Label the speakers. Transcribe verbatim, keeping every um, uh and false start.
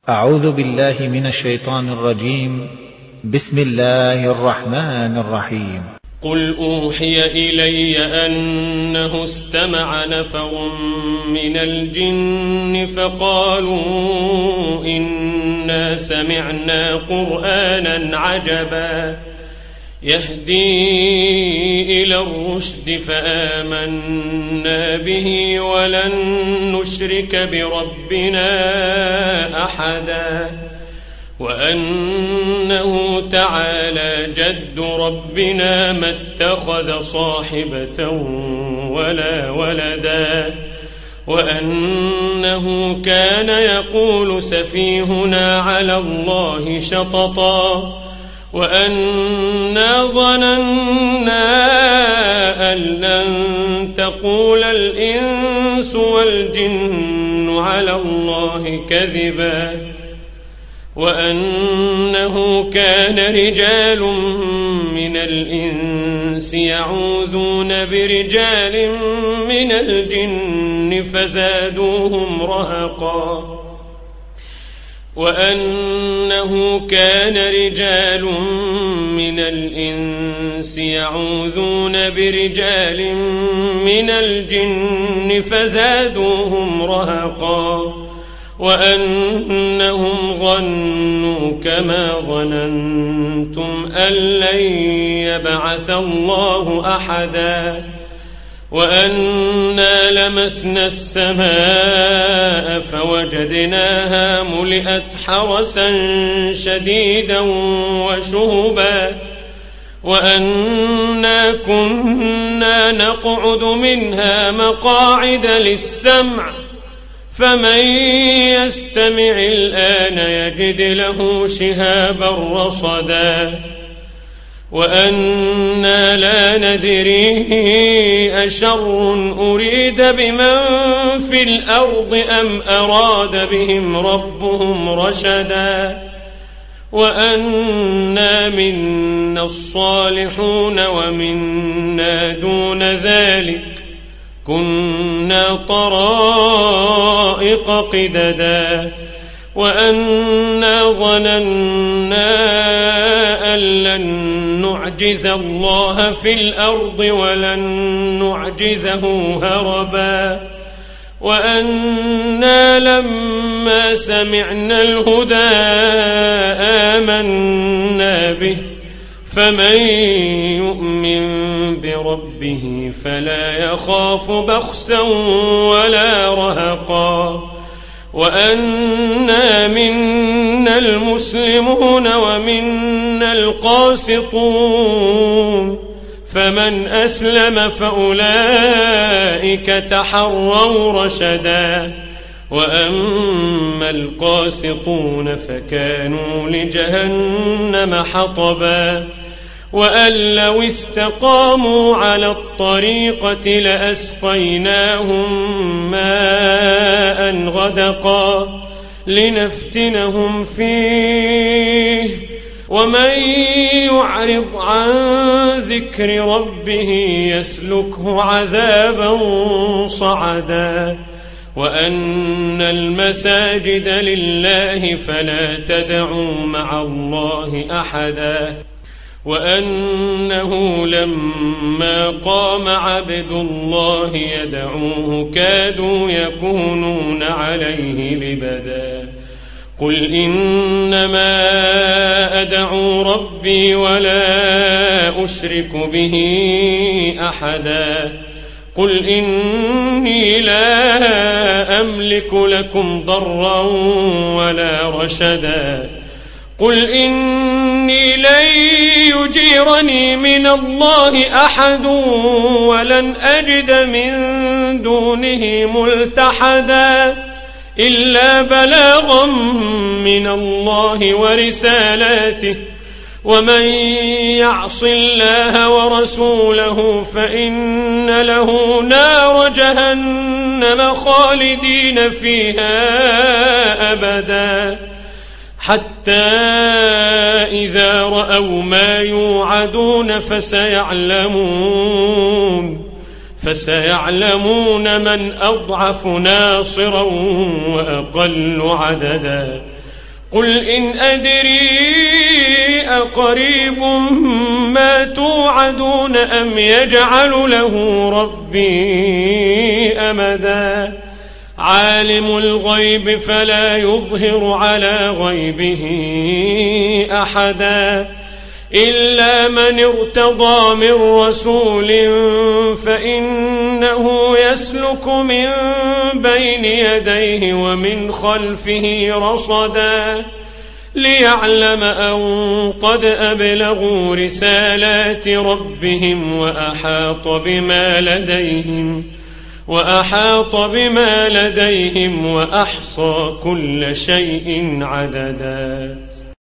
Speaker 1: أعوذ بالله من الشيطان الرجيم. بسم الله الرحمن الرحيم.
Speaker 2: قل أوحي إلي أنه استمع نفر من الجن فقالوا إنا سمعنا قرآنا عجبا يهدي إلى الرشد فآمنا به ولن نشرك بربنا أحدا وأنه تعالى جد ربنا ما اتخذ صاحبة ولا ولدا وأنه كان يقول سفيهنا على الله شططا وأنا ظننا أن لن تقول الإنس والجن على الله كذبا وأنه كان رجال من الإنس يعوذون برجال من الجن فزادوهم رهقا وأنه كان رجال من الإنس يعوذون برجال من الجن فزادوهم رهقا وأنهم ظنوا كما ظننتم أن لن يبعث الله أحدا وأنا لمسنا السماء فوجدناها ملئت حرسا شديدا وشهبا وأنا كنا نقعد منها مقاعد للسمع فمن يستمع الآن يجد له شهابا رصدا وأنا لا ندري أشر أريد بمن في الأرض أم أراد بهم ربهم رشدا وأنا منا الصالحون ومنا دون ذلك كنا طرائق قددا وأنا ظننا أن لن نعجز الله في الأرض ولن نعجزه هربا وأنا لما سمعنا الهدى آمنا به فمن يؤمن بربه فلا يخاف بخسا ولا رهقا وأنا منا المسلمون ومنا القاسطون فمن أسلم فأولئك تحروا رشدا وأما القاسطون فكانوا لجهنم حطبا وأن لو استقاموا على الطريقة لأسقيناهم ماء غدقا لنفتنهم فيه ومن يعرض عن ذكر ربه يسلكه عذابا صعدا وأن المساجد لله فلا تدعوا مع الله أحدا وأنه لما قام عبد الله يدعوه كادوا يكونون عليه لبدا قل إنما أدعو ربي ولا أشرك به أحدا قل إني لا أملك لكم ضرا ولا رشدا قل إني لن يجيرني من الله أحد ولن أجد من دونه ملتحدا إلا بلاغا من الله ورسالاته ومن يعص الله ورسوله فإن له نار جهنم خالدين فيها أبدا حتى إذا رأوا ما يوعدون فسيعلمون فسيعلمون من أضعف ناصرا وأقل عددا قل إن أدري أقريب ما توعدون أم يجعل له ربي أمدا عالم الغيب فلا يظهر على غيبه أحدا إلا من ارتضى من رسول فإنه يسلك من بين يديه ومن خلفه رصدا ليعلم أن قد أبلغوا رسالات ربهم وأحاط بما لديهم وأحاط بما لديهم وأحصى كل شيء عددا.